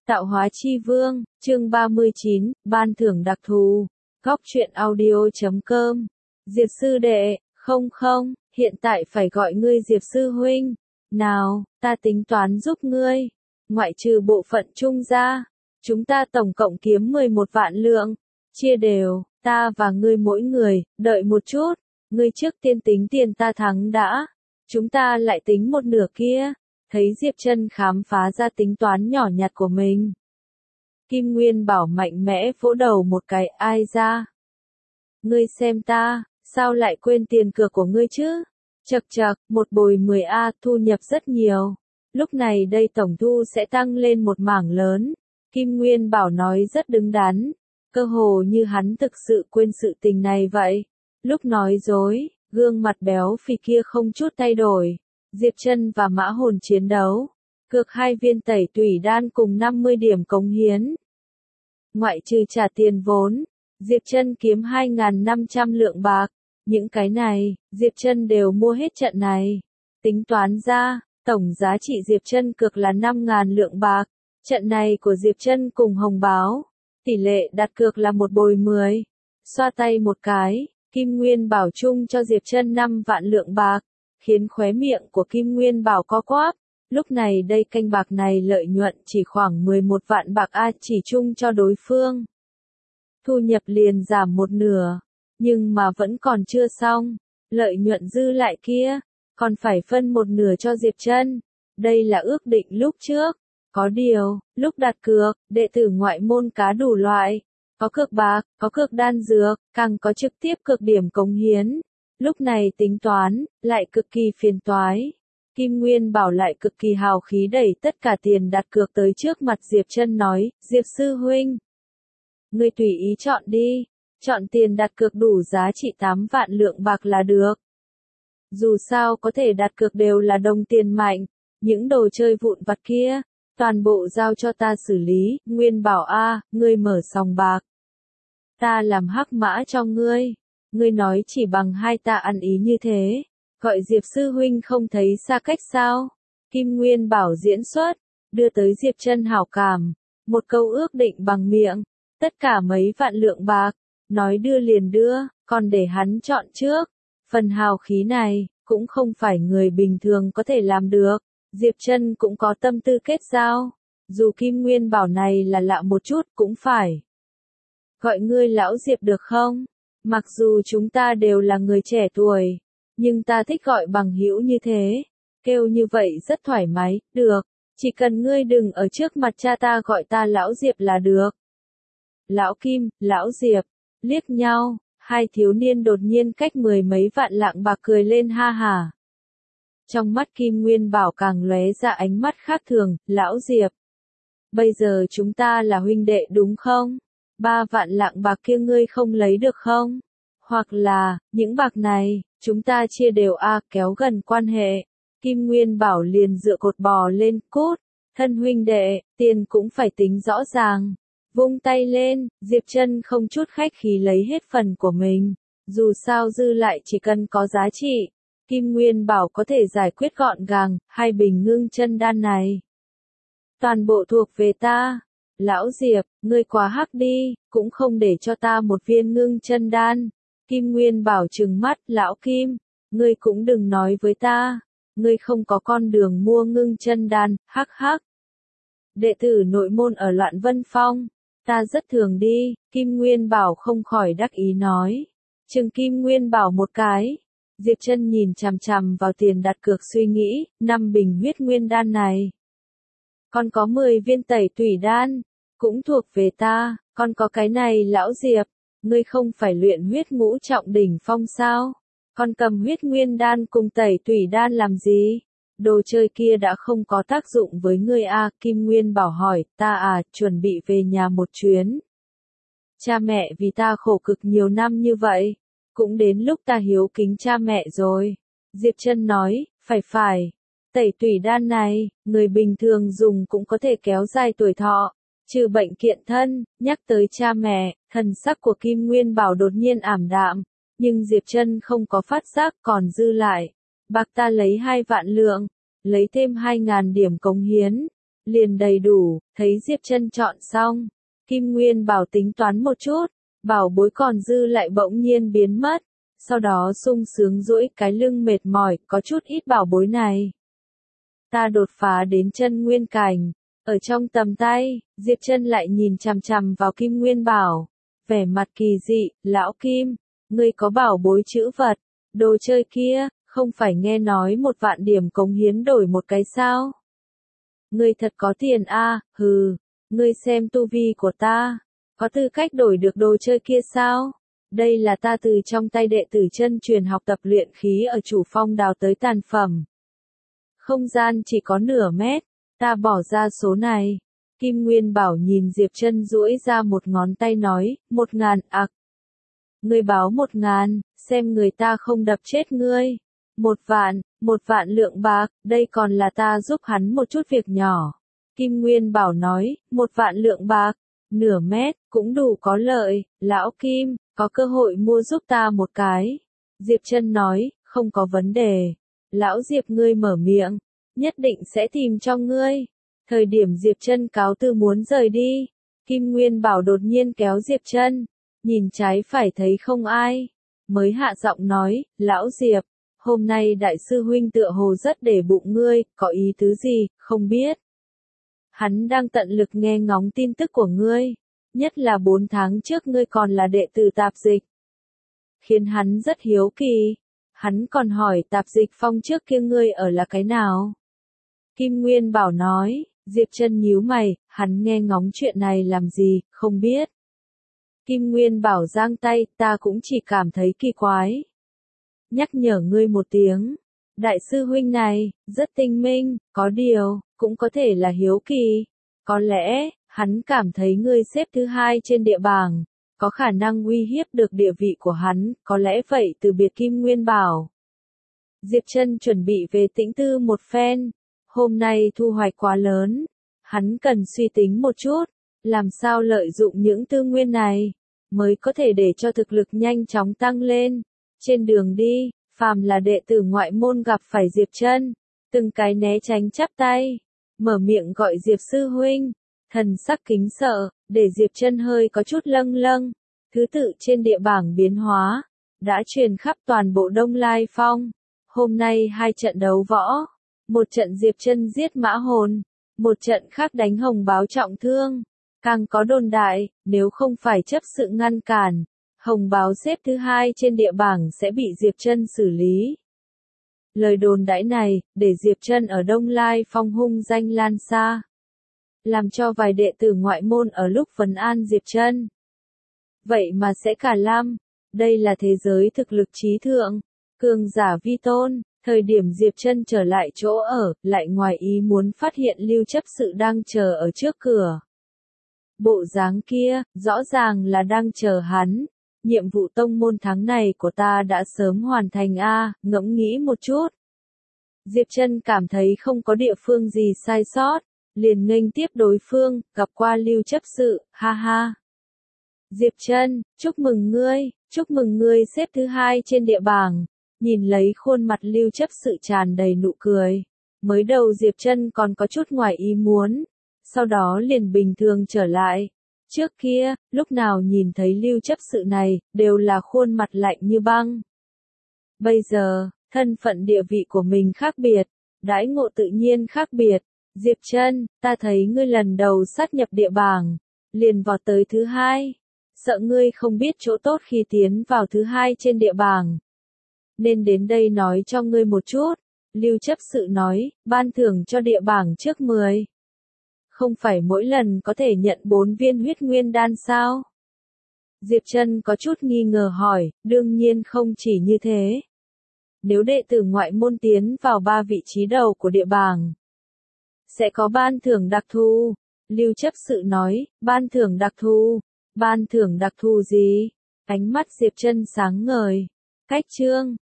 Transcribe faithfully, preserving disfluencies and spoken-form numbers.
Tạo hóa chi vương, chương ba mươi chín, ban thưởng đặc thù. Góc truyện audio chấm com. Diệp sư đệ, không không, hiện tại phải gọi ngươi Diệp sư huynh. Nào, ta tính toán giúp ngươi. Ngoại trừ bộ phận trung ra, chúng ta tổng cộng kiếm mười một vạn lượng. Chia đều, ta và ngươi mỗi người, đợi một chút. Ngươi trước tiên tính tiền ta thắng đã. Chúng ta lại tính một nửa kia. Thấy Diệp Trân khám phá ra tính toán nhỏ nhặt của mình. Kim Nguyên Bảo mạnh mẽ vỗ đầu một cái, ai ra? Ngươi xem ta, sao lại quên tiền cược của ngươi chứ? Chậc chậc, một bồi mười A, thu nhập rất nhiều. Lúc này đây tổng thu sẽ tăng lên một mảng lớn. Kim Nguyên Bảo nói rất đứng đắn. Cơ hồ như hắn thực sự quên sự tình này vậy. Lúc nói dối, gương mặt béo phì kia không chút thay đổi. Diệp Trân và Mã Hồn chiến đấu, cược hai viên tẩy tủy đan cùng năm mươi điểm cống hiến. Ngoại trừ trả tiền vốn, Diệp Trân kiếm hai nghìn năm trăm lượng bạc. Những cái này, Diệp Trân đều mua hết trận này. Tính toán ra, tổng giá trị Diệp Trân cược là năm nghìn lượng bạc. Trận này của Diệp Trân cùng Hồng Báo, tỷ lệ đặt cược là một bồi mười. Xoa tay một cái, Kim Nguyên Bảo chung cho Diệp Trân năm vạn lượng bạc. Khiến khóe miệng của Kim Nguyên Bảo co quắp. Lúc này đây canh bạc này lợi nhuận chỉ khoảng mười một vạn bạc A chỉ chung cho đối phương. Thu nhập liền giảm một nửa, nhưng mà vẫn còn chưa xong. Lợi nhuận dư lại kia, còn phải phân một nửa cho Diệp Trân. Đây là ước định lúc trước. Có điều, lúc đặt cược, đệ tử ngoại môn cá đủ loại. Có cược bạc, có cược đan dược, càng có trực tiếp cược điểm cống hiến. Lúc này tính toán, lại cực kỳ phiền toái. Kim Nguyên Bảo lại cực kỳ hào khí đẩy tất cả tiền đặt cược tới trước mặt Diệp Trân nói, Diệp sư huynh. Ngươi tùy ý chọn đi, chọn tiền đặt cược đủ giá trị tám vạn lượng bạc là được. Dù sao có thể đặt cược đều là đồng tiền mạnh, những đồ chơi vụn vặt kia, toàn bộ giao cho ta xử lý. Nguyên Bảo a, ngươi mở sòng bạc. Ta làm hắc mã cho ngươi. Ngươi nói chỉ bằng hai ta ăn ý như thế, gọi Diệp sư huynh không thấy xa cách sao? Kim Nguyên Bảo diễn xuất, đưa tới Diệp Trân hảo cảm, một câu ước định bằng miệng, tất cả mấy vạn lượng bạc, nói đưa liền đưa, còn để hắn chọn trước. Phần hào khí này, cũng không phải người bình thường có thể làm được, Diệp Trân cũng có tâm tư kết giao, dù Kim Nguyên Bảo này là lạ một chút cũng phải. Gọi ngươi lão Diệp được không? Mặc dù chúng ta đều là người trẻ tuổi, nhưng ta thích gọi bằng hữu như thế. Kêu như vậy rất thoải mái, được. Chỉ cần ngươi đừng ở trước mặt cha ta gọi ta lão Diệp là được. Lão Kim, lão Diệp, liếc nhau, hai thiếu niên đột nhiên cách mười mấy vạn lạng bạc cười lên ha hả. Trong mắt Kim Nguyên Bảo càng lóe ra ánh mắt khác thường, lão Diệp. Bây giờ chúng ta là huynh đệ đúng không? Ba vạn lạng bạc kia ngươi không lấy được không? Hoặc là, những bạc này, chúng ta chia đều a, kéo gần quan hệ. Kim Nguyên Bảo liền dựa cột bò lên, cút. Thân huynh đệ, tiền cũng phải tính rõ ràng. Vung tay lên, Diệp Trân không chút khách khí lấy hết phần của mình. Dù sao dư lại chỉ cần có giá trị. Kim Nguyên Bảo có thể giải quyết gọn gàng, hai bình ngưng chân đan này. Toàn bộ thuộc về ta. Lão Diệp, ngươi quá hắc đi, cũng không để cho ta một viên ngưng chân đan. Kim Nguyên Bảo trừng mắt, lão Kim, ngươi cũng đừng nói với ta, ngươi không có con đường mua ngưng chân đan, hắc hắc. Đệ tử nội môn ở Loạn Vân Phong, ta rất thường đi, Kim Nguyên Bảo không khỏi đắc ý nói. Trừng Kim Nguyên Bảo một cái, Diệp Trân nhìn chằm chằm vào tiền đặt cược suy nghĩ, năm bình huyết nguyên đan này. Còn có mười viên tẩy tủy đan, cũng thuộc về ta, còn có cái này lão Diệp, ngươi không phải luyện huyết ngũ trọng đỉnh phong sao? Còn cầm huyết nguyên đan cùng tẩy tủy đan làm gì? Đồ chơi kia đã không có tác dụng với ngươi à? Kim Nguyên Bảo hỏi, ta à, chuẩn bị về nhà một chuyến. Cha mẹ vì ta khổ cực nhiều năm như vậy, cũng đến lúc ta hiếu kính cha mẹ rồi. Diệp Trân nói, phải phải. Tẩy tủy đan này, người bình thường dùng cũng có thể kéo dài tuổi thọ, trừ bệnh kiện thân. Nhắc tới cha mẹ, thần sắc của Kim Nguyên Bảo đột nhiên ảm đạm, nhưng Diệp Trân không có phát giác còn dư lại. Bạc ta lấy hai vạn lượng, lấy thêm hai ngàn điểm cống hiến, liền đầy đủ, thấy Diệp Trân chọn xong. Kim Nguyên Bảo tính toán một chút, bảo bối còn dư lại bỗng nhiên biến mất. Sau đó sung sướng duỗi cái lưng mệt mỏi, có chút ít bảo bối này. Ta đột phá đến chân nguyên cảnh, ở trong tầm tay, Diệp Trân lại nhìn chằm chằm vào Kim Nguyên Bảo. Vẻ mặt kỳ dị, lão Kim, ngươi có bảo bối chữ vật, đồ chơi kia, không phải nghe nói một vạn điểm cống hiến đổi một cái sao? Ngươi thật có tiền a, à, hừ, ngươi xem tu vi của ta, có tư cách đổi được đồ chơi kia sao? Đây là ta từ trong tay đệ tử chân truyền học tập luyện khí ở chủ phong đào tới tàn phẩm. Không gian chỉ có nửa mét, ta bỏ ra số này. Kim Nguyên Bảo nhìn Diệp Trân duỗi ra một ngón tay nói, một ngàn ạc. Ngươi báo một ngàn, xem người ta không đập chết ngươi. Một vạn, một vạn lượng bạc, đây còn là ta giúp hắn một chút việc nhỏ. Kim Nguyên Bảo nói, một vạn lượng bạc, nửa mét, cũng đủ có lợi, lão Kim, có cơ hội mua giúp ta một cái. Diệp Trân nói, không có vấn đề. Lão Diệp ngươi mở miệng, nhất định sẽ tìm cho ngươi. Thời điểm Diệp Trân cáo từ muốn rời đi, Kim Nguyên Bảo đột nhiên kéo Diệp Trân, nhìn trái phải thấy không ai, mới hạ giọng nói, lão Diệp, hôm nay đại sư huynh tựa hồ rất để bụng ngươi, có ý tứ gì, không biết. Hắn đang tận lực nghe ngóng tin tức của ngươi, nhất là bốn tháng trước ngươi còn là đệ tử tạp dịch. Khiến hắn rất hiếu kỳ, hắn còn hỏi tạp dịch phong trước kia ngươi ở là cái nào. Kim Nguyên Bảo nói, Diệp Trân nhíu mày, hắn nghe ngóng chuyện này làm gì, không biết. Kim Nguyên Bảo giang tay, ta cũng chỉ cảm thấy kỳ quái. Nhắc nhở ngươi một tiếng, đại sư huynh này, rất tinh minh, có điều, cũng có thể là hiếu kỳ. Có lẽ, hắn cảm thấy ngươi xếp thứ hai trên địa bảng, có khả năng uy hiếp được địa vị của hắn, có lẽ vậy từ biệt Kim Nguyên Bảo. Diệp Trân chuẩn bị về tĩnh tư một phen. Hôm nay thu hoạch quá lớn, hắn cần suy tính một chút, làm sao lợi dụng những tư nguyên này, mới có thể để cho thực lực nhanh chóng tăng lên. Trên đường đi, phàm là đệ tử ngoại môn gặp phải Diệp Trân, từng cái né tránh chắp tay, mở miệng gọi Diệp sư huynh, thần sắc kính sợ, để Diệp Trân hơi có chút lâng lâng. Thứ tự trên địa bảng biến hóa, đã truyền khắp toàn bộ Đông Lai Phong. Hôm nay hai trận đấu võ. Một trận Diệp Trân giết mã hồn, một trận khác đánh hồng báo trọng thương. Càng có đồn đại, nếu không phải chấp sự ngăn cản, hồng báo xếp thứ hai trên địa bảng sẽ bị Diệp Trân xử lý. Lời đồn đãi này, để Diệp Trân ở Đông Lai Phong hung danh lan xa, làm cho vài đệ tử ngoại môn ở lúc vấn an Diệp Trân. Vậy mà sẽ cả lăm, đây là thế giới thực lực trí thượng, cường giả vi tôn. Thời điểm Diệp Trân trở lại chỗ ở, lại ngoài ý muốn phát hiện Lưu chấp sự đang chờ ở trước cửa. Bộ dáng kia, rõ ràng là đang chờ hắn. Nhiệm vụ tông môn tháng này của ta đã sớm hoàn thành a, ngẫm nghĩ một chút. Diệp Trân cảm thấy không có địa phương gì sai sót, liền nghênh tiếp đối phương, gặp qua Lưu chấp sự, ha ha. Diệp Trân, chúc mừng ngươi, chúc mừng ngươi xếp thứ hai trên địa bảng. Nhìn lấy khuôn mặt Lưu chấp sự tràn đầy nụ cười. Mới đầu Diệp Trân còn có chút ngoài ý muốn, sau đó liền bình thường trở lại. Trước kia, lúc nào nhìn thấy Lưu chấp sự này, đều là khuôn mặt lạnh như băng. Bây giờ, thân phận địa vị của mình khác biệt, đãi ngộ tự nhiên khác biệt. Diệp Trân, ta thấy ngươi lần đầu sát nhập địa bảng, liền vọt tới thứ hai. Sợ ngươi không biết chỗ tốt khi tiến vào thứ hai trên địa bảng. Nên đến đây nói cho ngươi một chút. Lưu chấp sự nói, ban thưởng cho địa bảng trước mười. Không phải mỗi lần có thể nhận bốn viên huyết nguyên đan sao? Diệp Trân có chút nghi ngờ hỏi, đương nhiên không chỉ như thế. Nếu đệ tử ngoại môn tiến vào ba vị trí đầu của địa bảng, sẽ có ban thưởng đặc thù. Lưu chấp sự nói, ban thưởng đặc thù. Ban thưởng đặc thù gì? Ánh mắt Diệp Trân sáng ngời. Cách chương.